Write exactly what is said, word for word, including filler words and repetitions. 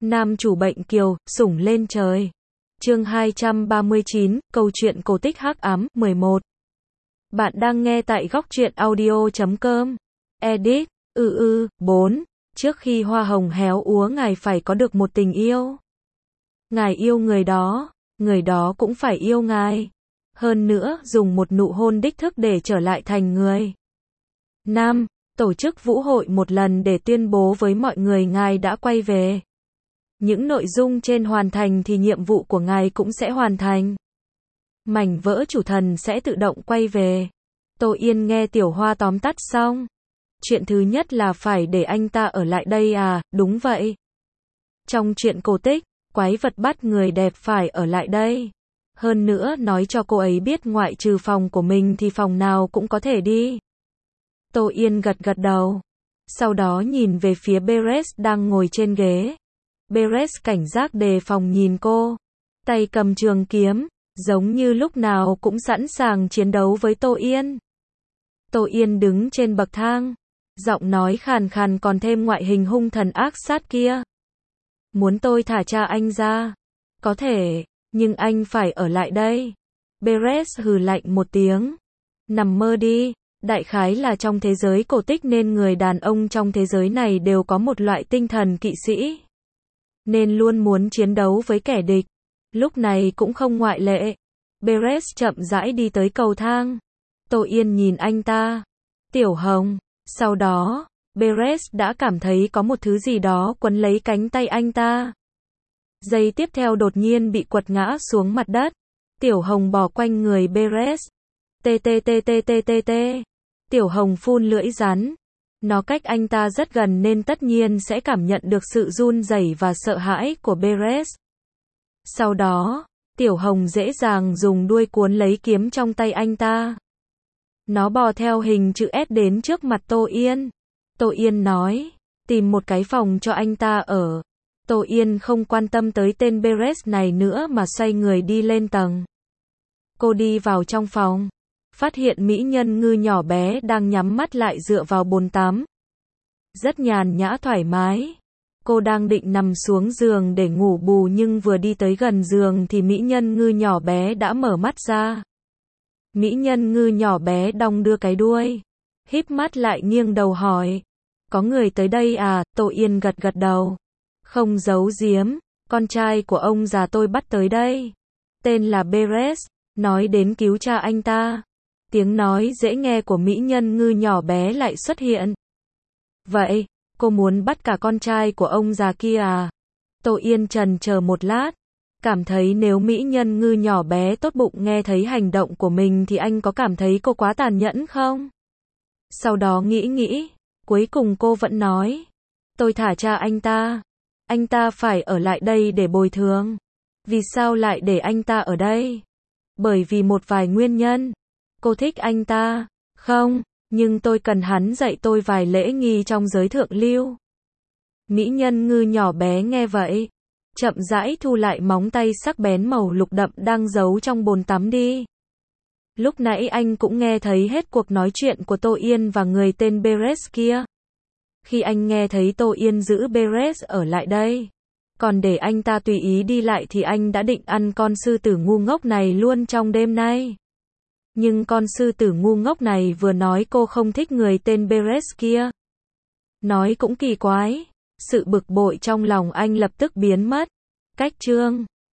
Nam chủ bệnh kiều, sủng lên trời. Chương hai trăm ba mươi chín, câu chuyện cổ tích hắc ám, mười một. Bạn đang nghe tại góc truyện audio chấm com. Edit, ư ư, bốn. Trước khi hoa hồng héo úa ngài phải có được một tình yêu. Ngài yêu người đó, người đó cũng phải yêu ngài. Hơn nữa, dùng một nụ hôn đích thức để trở lại thành người. Năm. Tổ chức vũ hội một lần để tuyên bố với mọi người ngài đã quay về. Những nội dung trên hoàn thành thì nhiệm vụ của ngài cũng sẽ hoàn thành. Mảnh vỡ chủ thần sẽ tự động quay về. Tô Yên nghe Tiểu Hoa tóm tắt xong. Chuyện thứ nhất là phải để anh ta ở lại đây à, đúng vậy. Trong chuyện cổ tích, quái vật bắt người đẹp phải ở lại đây. Hơn nữa nói cho cô ấy biết ngoại trừ phòng của mình thì phòng nào cũng có thể đi. Tô Yên gật gật đầu. Sau đó nhìn về phía Beres đang ngồi trên ghế. Beres cảnh giác đề phòng nhìn cô. Tay cầm trường kiếm, giống như lúc nào cũng sẵn sàng chiến đấu với Tô Yên. Tô Yên đứng trên bậc thang. Giọng nói khàn khàn còn thêm ngoại hình hung thần ác sát kia. Muốn tôi thả cha anh ra? Có thể, nhưng anh phải ở lại đây. Beres hừ lạnh một tiếng. Nằm mơ đi. Đại khái là trong thế giới cổ tích nên người đàn ông trong thế giới này đều có một loại tinh thần kỵ sĩ. Nên luôn muốn chiến đấu với kẻ địch. Lúc này cũng không ngoại lệ. Beres chậm rãi đi tới cầu thang. Tô Yên nhìn anh ta. Tiểu Hồng. Sau đó, Beres đã cảm thấy có một thứ gì đó quấn lấy cánh tay anh ta. Giây tiếp theo đột nhiên bị quật ngã xuống mặt đất. Tiểu Hồng bò quanh người Beres. Tê tê tê tê tê tê tê. Tiểu Hồng phun lưỡi rắn. Nó cách anh ta rất gần nên tất nhiên sẽ cảm nhận được sự run rẩy và sợ hãi của Beres. Sau đó, Tiểu Hồng dễ dàng dùng đuôi cuốn lấy kiếm trong tay anh ta. Nó bò theo hình chữ S đến trước mặt Tô Yên. Tô Yên nói, tìm một cái phòng cho anh ta ở. Tô Yên không quan tâm tới tên Beres này nữa mà xoay người đi lên tầng. Cô đi vào trong phòng. Phát hiện mỹ nhân ngư nhỏ bé đang nhắm mắt lại dựa vào bồn tắm. Rất nhàn nhã thoải mái. Cô đang định nằm xuống giường để ngủ bù nhưng vừa đi tới gần giường thì mỹ nhân ngư nhỏ bé đã mở mắt ra. Mỹ nhân ngư nhỏ bé đong đưa cái đuôi. Híp mắt lại nghiêng đầu hỏi. Có người tới đây à? Tô Yên gật gật đầu. Không giấu giếm, con trai của ông già tôi bắt tới đây. Tên là Beres, nói đến cứu cha anh ta. Tiếng nói dễ nghe của mỹ nhân ngư nhỏ bé lại xuất hiện. Vậy, cô muốn bắt cả con trai của ông già kia à? Tô Yên chần chờ một lát. Cảm thấy nếu mỹ nhân ngư nhỏ bé tốt bụng nghe thấy hành động của mình thì anh có cảm thấy cô quá tàn nhẫn không? Sau đó nghĩ nghĩ, cuối cùng cô vẫn nói. Tôi thả cha anh ta. Anh ta phải ở lại đây để bồi thường. Vì sao lại để anh ta ở đây? Bởi vì một vài nguyên nhân. Cô thích anh ta. Không, nhưng tôi cần hắn dạy tôi vài lễ nghi trong giới thượng lưu. Mỹ nhân ngư nhỏ bé nghe vậy. Chậm rãi thu lại móng tay sắc bén màu lục đậm đang giấu trong bồn tắm đi. Lúc nãy anh cũng nghe thấy hết cuộc nói chuyện của Tô Yên và người tên Beres kia. Khi anh nghe thấy Tô Yên giữ Beres ở lại đây, còn để anh ta tùy ý đi lại thì anh đã định ăn con sư tử ngu ngốc này luôn trong đêm nay. Nhưng con sư tử ngu ngốc này vừa nói cô không thích người tên Beres kia. Nói cũng kỳ quái. Sự bực bội trong lòng anh lập tức biến mất. Cách chương